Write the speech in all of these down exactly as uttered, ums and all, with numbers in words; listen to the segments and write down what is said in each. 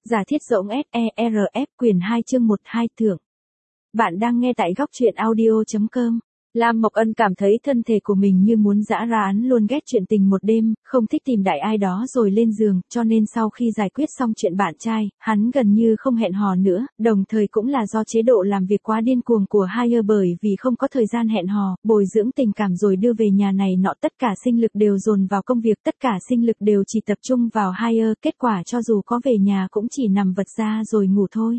Giả thiết rỗng ét e rờ ép quyển hai chương một hai thưởng. Bạn đang nghe tại góc truyện audio chấm com. Lam Mộc Ân cảm thấy thân thể của mình như muốn giã ra, hắn luôn ghét chuyện tình một đêm, không thích tìm đại ai đó rồi lên giường, cho nên sau khi giải quyết xong chuyện bạn trai, hắn gần như không hẹn hò nữa, đồng thời cũng là do chế độ làm việc quá điên cuồng của Haier, bởi vì không có thời gian hẹn hò, bồi dưỡng tình cảm rồi đưa về nhà này nọ, tất cả sinh lực đều dồn vào công việc, tất cả sinh lực đều chỉ tập trung vào Haier, kết quả cho dù có về nhà cũng chỉ nằm vật ra rồi ngủ thôi.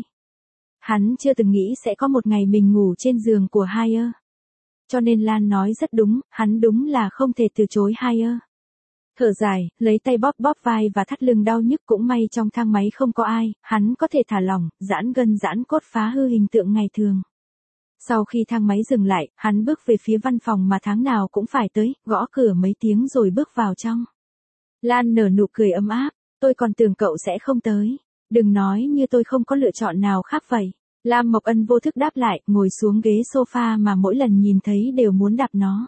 Hắn chưa từng nghĩ sẽ có một ngày mình ngủ trên giường của Haier. Cho nên Lan nói rất đúng, hắn đúng là không thể từ chối Haier. Thở dài, lấy tay bóp bóp vai và thắt lưng đau nhức, cũng may trong thang máy không có ai, hắn có thể thả lỏng, giãn gân giãn cốt, phá hư hình tượng ngày thường. Sau khi thang máy dừng lại, hắn bước về phía văn phòng mà tháng nào cũng phải tới, gõ cửa mấy tiếng rồi bước vào trong. Lan nở nụ cười ấm áp, tôi còn tưởng cậu sẽ không tới. Đừng nói như tôi không có lựa chọn nào khác vậy. Lam Mộc Ân vô thức đáp lại, ngồi xuống ghế sofa mà mỗi lần nhìn thấy đều muốn đạp nó.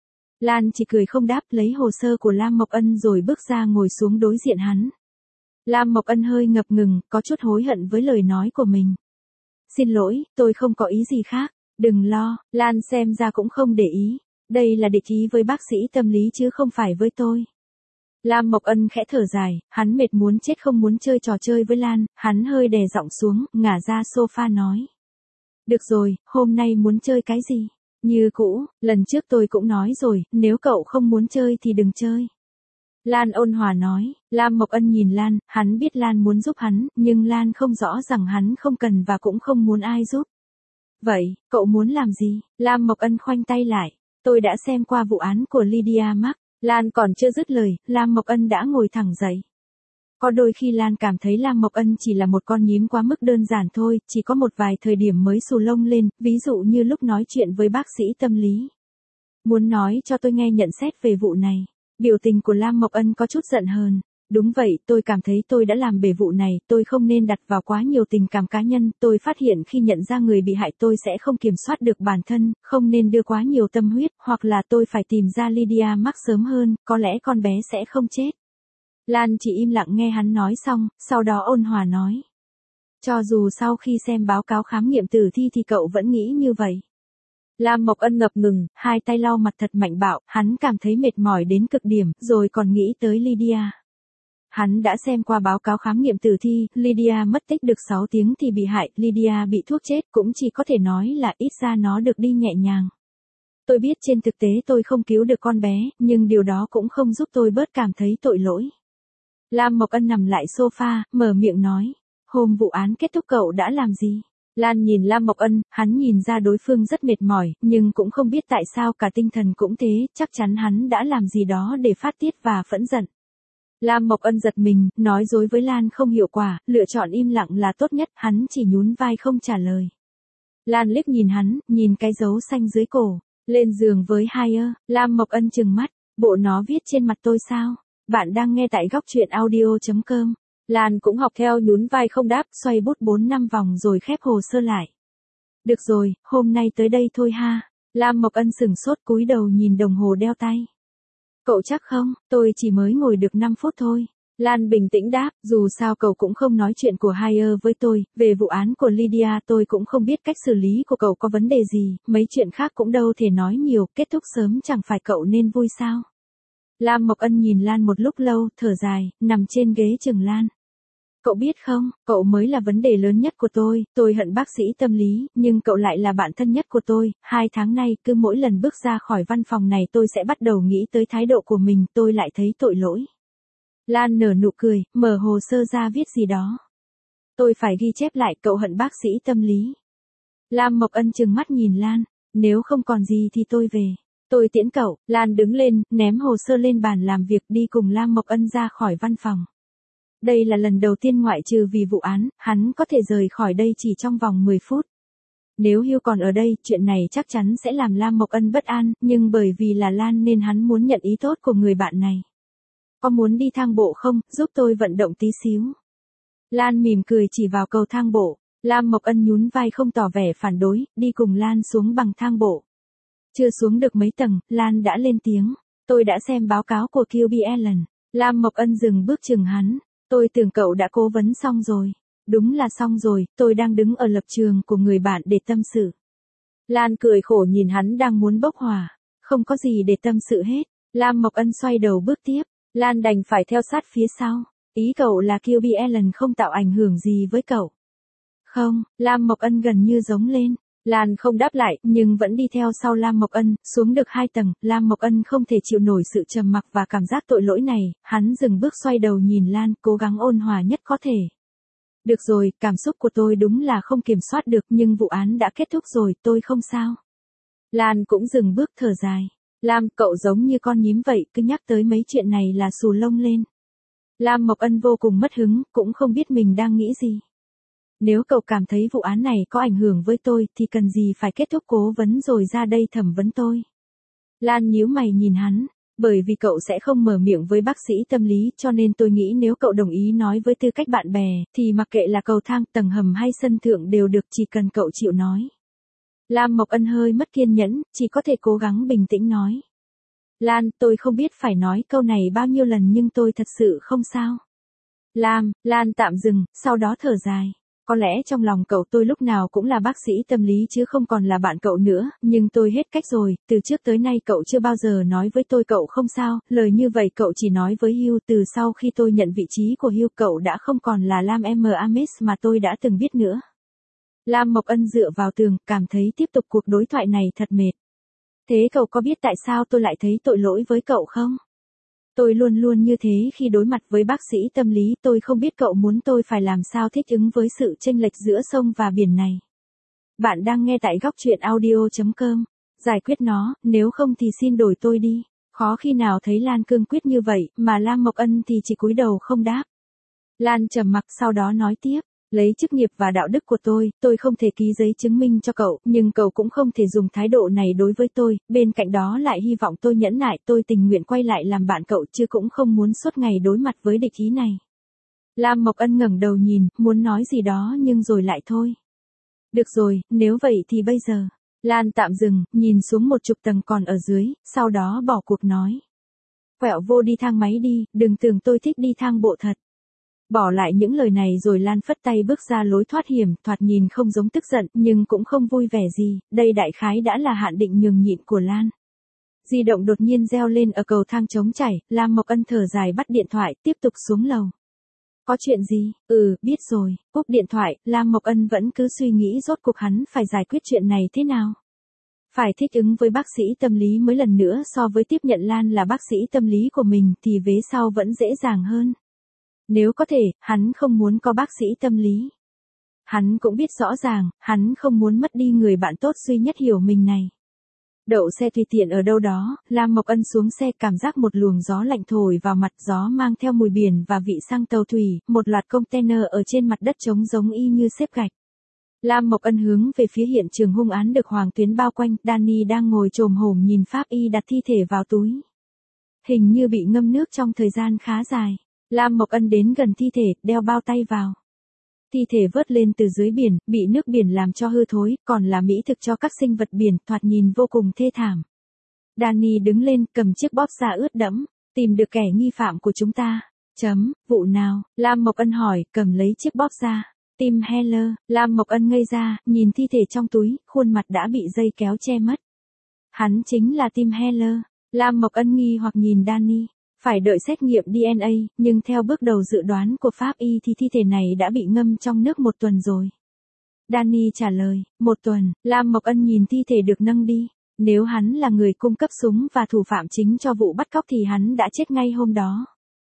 Lan chỉ cười không đáp, lấy hồ sơ của Lam Mộc Ân rồi bước ra ngồi xuống đối diện hắn. Lam Mộc Ân hơi ngập ngừng, có chút hối hận với lời nói của mình. Xin lỗi, tôi không có ý gì khác, đừng lo. Lan xem ra cũng không để ý. Đây là địch ý với bác sĩ tâm lý chứ không phải với tôi. Lam Mộc Ân khẽ thở dài, hắn mệt muốn chết không muốn chơi trò chơi với Lan, hắn hơi đè giọng xuống, ngả ra sofa nói. Được rồi, hôm nay muốn chơi cái gì? Như cũ, lần trước tôi cũng nói rồi, nếu cậu không muốn chơi thì đừng chơi. Lan ôn hòa nói. Lam Mộc Ân nhìn Lan, hắn biết Lan muốn giúp hắn, nhưng Lan không rõ rằng hắn không cần và cũng không muốn ai giúp. Vậy, cậu muốn làm gì? Lam Mộc Ân khoanh tay lại. Tôi đã xem qua vụ án của Lydia Mark. Lan còn chưa dứt lời, Lam Mộc Ân đã ngồi thẳng dậy. Có đôi khi Lan cảm thấy Lam Mộc Ân chỉ là một con nhím quá mức đơn giản thôi, chỉ có một vài thời điểm mới xù lông lên, ví dụ như lúc nói chuyện với bác sĩ tâm lý. Muốn nói cho tôi nghe nhận xét về vụ này. Biểu tình của Lam Mộc Ân có chút giận hờn. Đúng vậy, tôi cảm thấy tôi đã làm bể vụ này, tôi không nên đặt vào quá nhiều tình cảm cá nhân, tôi phát hiện khi nhận ra người bị hại tôi sẽ không kiểm soát được bản thân, không nên đưa quá nhiều tâm huyết, hoặc là tôi phải tìm ra Lydia Mark sớm hơn, có lẽ con bé sẽ không chết. Lan chỉ im lặng nghe hắn nói xong, sau đó ôn hòa nói. Cho dù sau khi xem báo cáo khám nghiệm tử thi thì cậu vẫn nghĩ như vậy. Lam Mộc Ân ngập ngừng, hai tay lau mặt thật mạnh bạo, hắn cảm thấy mệt mỏi đến cực điểm, rồi còn nghĩ tới Lydia. Hắn đã xem qua báo cáo khám nghiệm tử thi, Lydia mất tích được sáu tiếng thì bị hại, Lydia bị thuốc chết, cũng chỉ có thể nói là ít ra nó được đi nhẹ nhàng. Tôi biết trên thực tế tôi không cứu được con bé, nhưng điều đó cũng không giúp tôi bớt cảm thấy tội lỗi. Lam Mộc Ân nằm lại sofa, mở miệng nói. Hôm vụ án kết thúc cậu đã làm gì? Lan nhìn Lam Mộc Ân, hắn nhìn ra đối phương rất mệt mỏi, nhưng cũng không biết tại sao cả tinh thần cũng thế, chắc chắn hắn đã làm gì đó để phát tiết và phẫn giận. Lam Mộc Ân giật mình, nói dối với Lan không hiệu quả, lựa chọn im lặng là tốt nhất, hắn chỉ nhún vai không trả lời. Lan liếc nhìn hắn, nhìn cái dấu xanh dưới cổ, lên giường với Haier. Lam Mộc Ân trừng mắt, bộ nó viết trên mặt tôi sao? Bạn đang nghe tại góc truyện audio chấm com. Lan cũng học theo nhún vai không đáp, xoay bút bốn năm vòng rồi khép hồ sơ lại. Được rồi, hôm nay tới đây thôi ha. Lam Mộc Ân sửng sốt cúi đầu nhìn đồng hồ đeo tay. Cậu chắc không, tôi chỉ mới ngồi được năm phút thôi. Lan bình tĩnh đáp, dù sao cậu cũng không nói chuyện của Haier với tôi, về vụ án của Lydia tôi cũng không biết cách xử lý của cậu có vấn đề gì, mấy chuyện khác cũng đâu thể nói nhiều, kết thúc sớm chẳng phải cậu nên vui sao. Lam Mộc Ân nhìn Lan một lúc lâu, thở dài, nằm trên ghế chừng Lan. Cậu biết không, cậu mới là vấn đề lớn nhất của tôi, tôi hận bác sĩ tâm lý, nhưng cậu lại là bạn thân nhất của tôi, hai tháng nay cứ mỗi lần bước ra khỏi văn phòng này tôi sẽ bắt đầu nghĩ tới thái độ của mình, tôi lại thấy tội lỗi. Lan nở nụ cười, mở hồ sơ ra viết gì đó. Tôi phải ghi chép lại cậu hận bác sĩ tâm lý. Lam Mộc Ân trừng mắt nhìn Lan, nếu không còn gì thì tôi về. Tôi tiễn cậu. Lan đứng lên, ném hồ sơ lên bàn làm việc, đi cùng Lam Mộc Ân ra khỏi văn phòng. Đây là lần đầu tiên ngoại trừ vì vụ án, hắn có thể rời khỏi đây chỉ trong vòng mười phút. Nếu Hugh còn ở đây, chuyện này chắc chắn sẽ làm Lam Mộc Ân bất an, nhưng bởi vì là Lan nên hắn muốn nhận ý tốt của người bạn này. Có muốn đi thang bộ không, giúp tôi vận động tí xíu. Lan mỉm cười chỉ vào cầu thang bộ. Lam Mộc Ân nhún vai không tỏ vẻ phản đối, đi cùng Lan xuống bằng thang bộ. Chưa xuống được mấy tầng, Lan đã lên tiếng. Tôi đã xem báo cáo của Q B Allen. Lam Mộc Ân dừng bước chừng hắn. Tôi tưởng cậu đã cố vấn xong rồi. Đúng là xong rồi, tôi đang đứng ở lập trường của người bạn để tâm sự. Lan cười khổ nhìn hắn đang muốn bốc hỏa. Không có gì để tâm sự hết. Lam Mộc Ân xoay đầu bước tiếp. Lan đành phải theo sát phía sau. Ý cậu là Kill Bill Allen không tạo ảnh hưởng gì với cậu. Không, Lam Mộc Ân gần như giống lên. Lan không đáp lại, nhưng vẫn đi theo sau Lam Mộc Ân, xuống được hai tầng, Lam Mộc Ân không thể chịu nổi sự trầm mặc và cảm giác tội lỗi này, hắn dừng bước xoay đầu nhìn Lan, cố gắng ôn hòa nhất có thể. Được rồi, cảm xúc của tôi đúng là không kiểm soát được, nhưng vụ án đã kết thúc rồi, tôi không sao. Lan cũng dừng bước thở dài. Lam, cậu giống như con nhím vậy, cứ nhắc tới mấy chuyện này là xù lông lên. Lam Mộc Ân vô cùng mất hứng, cũng không biết mình đang nghĩ gì. Nếu cậu cảm thấy vụ án này có ảnh hưởng với tôi thì cần gì phải kết thúc cố vấn rồi ra đây thẩm vấn tôi. Lan nhíu mày nhìn hắn, bởi vì cậu sẽ không mở miệng với bác sĩ tâm lý cho nên tôi nghĩ nếu cậu đồng ý nói với tư cách bạn bè thì mặc kệ là cầu thang, tầng hầm hay sân thượng đều được, chỉ cần cậu chịu nói. Lam Mộc Ân hơi mất kiên nhẫn, chỉ có thể cố gắng bình tĩnh nói. Lan, tôi không biết phải nói câu này bao nhiêu lần nhưng tôi thật sự không sao. Lam, Lan tạm dừng, sau đó thở dài. Có lẽ trong lòng cậu tôi lúc nào cũng là bác sĩ tâm lý chứ không còn là bạn cậu nữa, nhưng tôi hết cách rồi, từ trước tới nay cậu chưa bao giờ nói với tôi cậu không sao, lời như vậy cậu chỉ nói với Hugh, từ sau khi tôi nhận vị trí của Hugh cậu đã không còn là Lam M. Amis mà tôi đã từng biết nữa. Lam Mộc Ân dựa vào tường, cảm thấy tiếp tục cuộc đối thoại này thật mệt. Thế cậu có biết tại sao tôi lại thấy tội lỗi với cậu không? Tôi luôn luôn như thế khi đối mặt với bác sĩ tâm lý, tôi không biết cậu muốn tôi phải làm sao thích ứng với sự chênh lệch giữa sông và biển này. Bạn đang nghe tại góc truyện audio chấm com. Giải quyết nó, nếu không thì xin đổi tôi đi. Khó khi nào thấy Lan cương quyết như vậy, mà Lam Mộc Ân thì chỉ cúi đầu không đáp. Lan trầm mặc sau đó nói tiếp. Lấy chức nghiệp và đạo đức của tôi, tôi không thể ký giấy chứng minh cho cậu, nhưng cậu cũng không thể dùng thái độ này đối với tôi, bên cạnh đó lại hy vọng tôi nhẫn nại, tôi tình nguyện quay lại làm bạn cậu chứ cũng không muốn suốt ngày đối mặt với địch ý này. Lam Mộc Ân ngẩng đầu nhìn, muốn nói gì đó nhưng rồi lại thôi. Được rồi, nếu vậy thì bây giờ. Lan tạm dừng, nhìn xuống một chục tầng còn ở dưới, sau đó bỏ cuộc nói. Quẹo vô đi thang máy đi, đừng tưởng tôi thích đi thang bộ thật. Bỏ lại những lời này rồi Lan phất tay bước ra lối thoát hiểm, thoạt nhìn không giống tức giận, nhưng cũng không vui vẻ gì, đây đại khái đã là hạn định nhường nhịn của Lan. Di động đột nhiên reo lên ở cầu thang trống chảy, Lam Mộc Ân thở dài bắt điện thoại, tiếp tục xuống lầu. Có chuyện gì? Ừ, biết rồi, cúp điện thoại, Lam Mộc Ân vẫn cứ suy nghĩ rốt cuộc hắn phải giải quyết chuyện này thế nào. Phải thích ứng với bác sĩ tâm lý mới lần nữa so với tiếp nhận Lan là bác sĩ tâm lý của mình thì vế sau vẫn dễ dàng hơn. Nếu có thể, hắn không muốn có bác sĩ tâm lý. Hắn cũng biết rõ ràng, hắn không muốn mất đi người bạn tốt duy nhất hiểu mình này. Đậu xe tùy tiện ở đâu đó, Lam Mộc Ân xuống xe, cảm giác một luồng gió lạnh thổi vào mặt, gió mang theo mùi biển và vị xăng tàu thủy, một loạt container ở trên mặt đất trống giống y như xếp gạch. Lam Mộc Ân hướng về phía hiện trường hung án được Hoàng Tuyến bao quanh, Danny đang ngồi chồm hổm nhìn pháp y đặt thi thể vào túi. Hình như bị ngâm nước trong thời gian khá dài. Lam Mộc Ân đến gần thi thể, đeo bao tay vào. Thi thể vớt lên từ dưới biển, bị nước biển làm cho hư thối, còn là mỹ thực cho các sinh vật biển, thoạt nhìn vô cùng thê thảm. Danny đứng lên, cầm chiếc bóp da ướt đẫm, tìm được kẻ nghi phạm của chúng ta. Chấm, vụ nào? Lam Mộc Ân hỏi, cầm lấy chiếc bóp da. Tim Heller, Lam Mộc Ân ngây ra, nhìn thi thể trong túi, khuôn mặt đã bị dây kéo che mất. Hắn chính là Tim Heller. Lam Mộc Ân nghi hoặc nhìn Danny. Phải đợi xét nghiệm đê en a, nhưng theo bước đầu dự đoán của pháp y thì thi thể này đã bị ngâm trong nước một tuần rồi. Danny trả lời, một tuần, Lam Mộc Ân nhìn thi thể được nâng đi. Nếu hắn là người cung cấp súng và thủ phạm chính cho vụ bắt cóc thì hắn đã chết ngay hôm đó.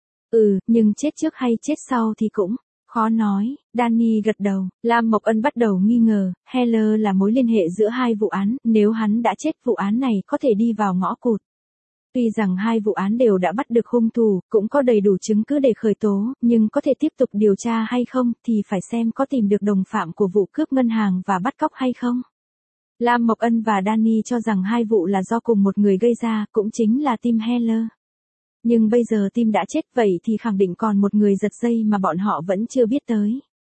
Ừ, nhưng chết trước hay chết sau thì cũng khó nói. Danny gật đầu, Lam Mộc Ân bắt đầu nghi ngờ, Heller là mối liên hệ giữa hai vụ án, nếu hắn đã chết vụ án này có thể đi vào ngõ cụt. Tuy rằng hai vụ án đều đã bắt được hung thủ, cũng có đầy đủ chứng cứ để khởi tố, nhưng có thể tiếp tục điều tra hay không thì phải xem có tìm được đồng phạm của vụ cướp ngân hàng và bắt cóc hay không. Lam Mộc Ân và Danny cho rằng hai vụ là do cùng một người gây ra, cũng chính là Tim Heller. Nhưng bây giờ Tim đã chết, vậy thì khẳng định còn một người giật dây mà bọn họ vẫn chưa biết tới.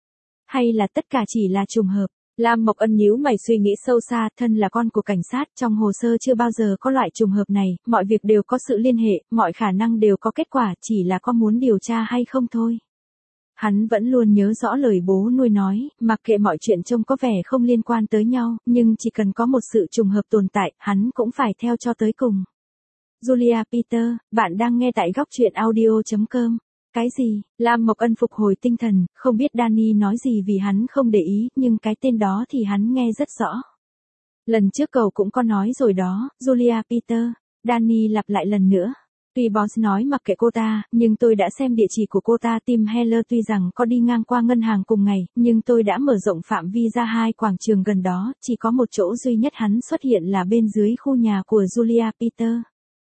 Hay là tất cả chỉ là trùng hợp? Lam Mộc Ân nhíu mày suy nghĩ sâu xa, thân là con của cảnh sát, trong hồ sơ chưa bao giờ có loại trùng hợp này, mọi việc đều có sự liên hệ, mọi khả năng đều có kết quả, chỉ là có muốn điều tra hay không thôi. Hắn vẫn luôn nhớ rõ lời bố nuôi nói, mặc kệ mọi chuyện trông có vẻ không liên quan tới nhau, nhưng chỉ cần có một sự trùng hợp tồn tại, hắn cũng phải theo cho tới cùng. Julia Peter, bạn đang nghe tại góc truyện audio chấm com. Cái gì? Lam Mộc Ân phục hồi tinh thần, không biết Danny nói gì vì hắn không để ý, nhưng cái tên đó thì hắn nghe rất rõ. Lần trước cậu cũng có nói rồi đó, Julia Peter. Danny lặp lại lần nữa. Tuy boss nói mặc kệ cô ta, nhưng tôi đã xem địa chỉ của cô ta. Tim Heller tuy rằng có đi ngang qua ngân hàng cùng ngày, nhưng tôi đã mở rộng phạm vi ra hai quảng trường gần đó, chỉ có một chỗ duy nhất hắn xuất hiện là bên dưới khu nhà của Julia Peter.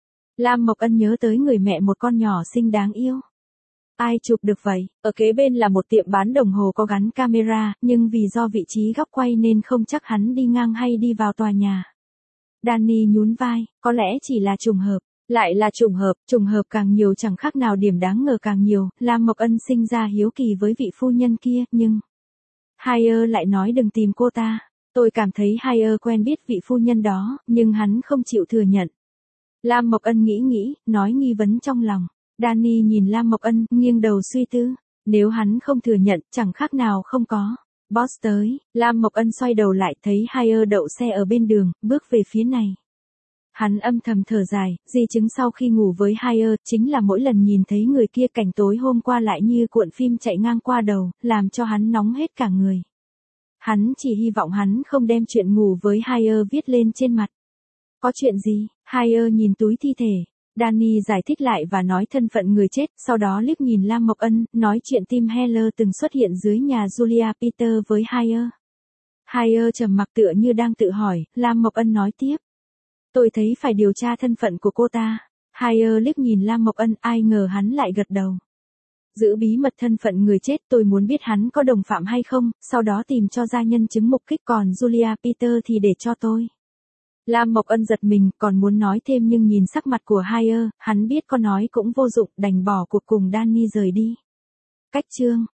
Lam Mộc Ân nhớ tới người mẹ một con nhỏ xinh đáng yêu. Ai chụp được vậy? Ở kế bên là một tiệm bán đồng hồ có gắn camera, nhưng vì do vị trí góc quay nên không chắc hắn đi ngang hay đi vào tòa nhà. Danny nhún vai, có lẽ chỉ là trùng hợp. Lại là trùng hợp, trùng hợp càng nhiều chẳng khác nào điểm đáng ngờ càng nhiều. Lam Mộc Ân sinh ra hiếu kỳ với vị phu nhân kia, nhưng Hire lại nói đừng tìm cô ta. Tôi cảm thấy Hire quen biết vị phu nhân đó, nhưng hắn không chịu thừa nhận. Lam Mộc Ân nghĩ nghĩ, nói nghi vấn trong lòng. Danny nhìn Lam Mộc Ân, nghiêng đầu suy tư. Nếu hắn không thừa nhận, chẳng khác nào không có. Boss tới, Lam Mộc Ân xoay đầu lại thấy Hire đậu xe ở bên đường, bước về phía này. Hắn âm thầm thở dài, di chứng sau khi ngủ với Hire chính là mỗi lần nhìn thấy người kia cảnh tối hôm qua lại như cuộn phim chạy ngang qua đầu, làm cho hắn nóng hết cả người. Hắn chỉ hy vọng hắn không đem chuyện ngủ với Hire viết lên trên mặt. Có chuyện gì? Hire nhìn túi thi thể. Danny giải thích lại và nói thân phận người chết, sau đó liếc nhìn Lam Mộc Ân, nói chuyện Tim Heller từng xuất hiện dưới nhà Julia Peter với Hire. Hire trầm mặc tựa như đang tự hỏi, Lam Mộc Ân nói tiếp. Tôi thấy phải điều tra thân phận của cô ta. Hire liếc nhìn Lam Mộc Ân, ai ngờ hắn lại gật đầu. Giữ bí mật thân phận người chết, tôi muốn biết hắn có đồng phạm hay không, sau đó tìm cho ra nhân chứng mục kích, còn Julia Peter thì để cho tôi. Lam Mộc Ân giật mình, còn muốn nói thêm nhưng nhìn sắc mặt của Hire, hắn biết có nói cũng vô dụng, đành bỏ cuộc cùng Danny rời đi. Cách chương